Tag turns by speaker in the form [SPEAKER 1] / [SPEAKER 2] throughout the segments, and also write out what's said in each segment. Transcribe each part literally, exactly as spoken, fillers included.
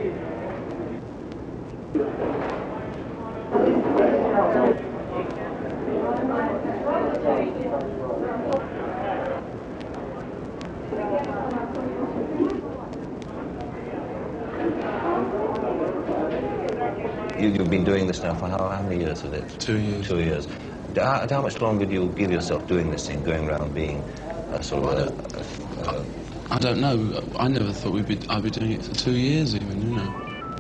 [SPEAKER 1] You, you've been doing this now for how, how many years is it?
[SPEAKER 2] Two years.
[SPEAKER 1] Two years. How, how much longer do you give yourself doing this thing, going around being a sort of a, a, a,
[SPEAKER 2] I don't know. I never thought we'd be, I'd be doing it for two years even, you know.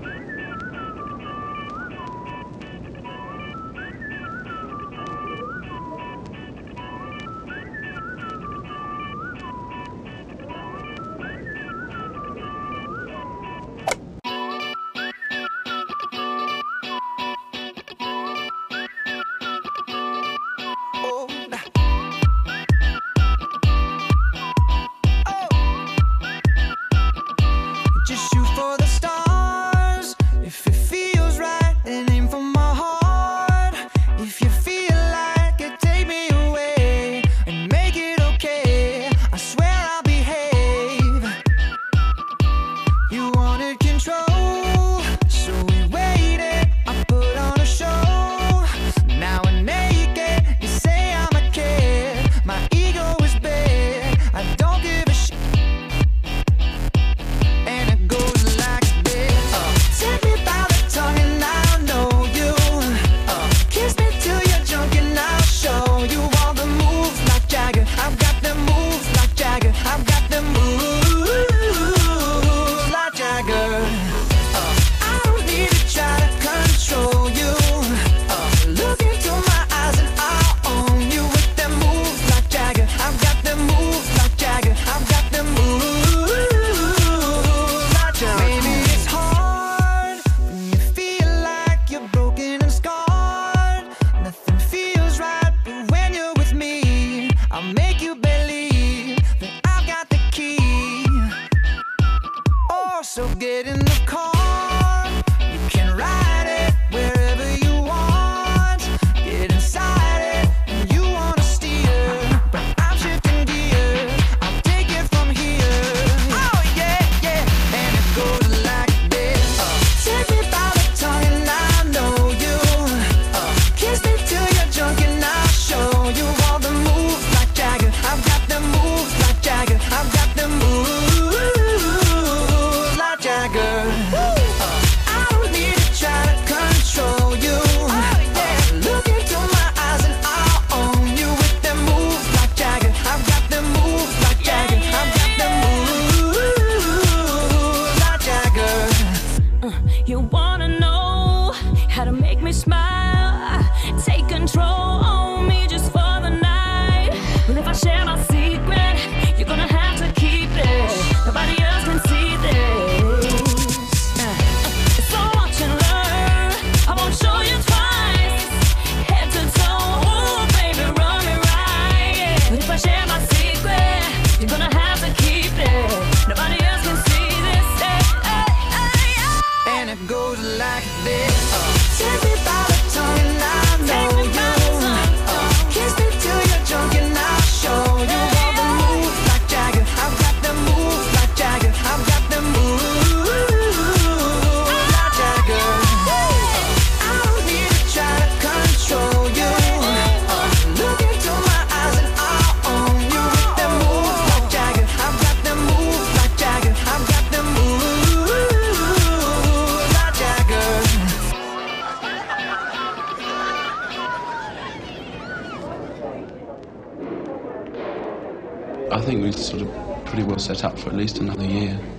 [SPEAKER 3] Just shoot for the stars. If it feels right, then aim for my heart. If you feel like it, take me away and make it okay. I swear I'll behave. You wanted control, so we waited. I put on a show. Now we're naked. You say I'm a kid. My ego is big. I don't give a shit. So get in the car, you can ride it wherever you want. Get inside it, and you wanna steer, but I'm shifting gears. I'll take it from here. Oh yeah, yeah, and it goes like this. Uh, take me by the tongue and I know you. Uh, kiss me till you're drunk and I'll show you all the moves like Jagger. I've got the moves like Jagger. I've got the moves. I don't need to try to control you. Oh, yeah. Look into my eyes and I'll own you with them moves like Jagger. I've got them moves like Jagger. I've got them moves like Jagger.
[SPEAKER 4] Uh, you wanna know how to make me smile? Take control on me just for the night. Well, if I share my secret, you're gonna have to keep it. Nobody else can see this.
[SPEAKER 3] Goes like this. Uh, take me by the tongue and I know you. Uh, kiss me till you're drunk and I'll show you all the moves like Jagger. I've got the moves like Jagger. I've got the moves like Jagger. Uh, I don't need to try to control you. Uh, look into my eyes and I'll own you with them moves like Jagger. I've got the moves like Jagger. I've got the moves.
[SPEAKER 2] I think we're sort of pretty well set up for at least another year.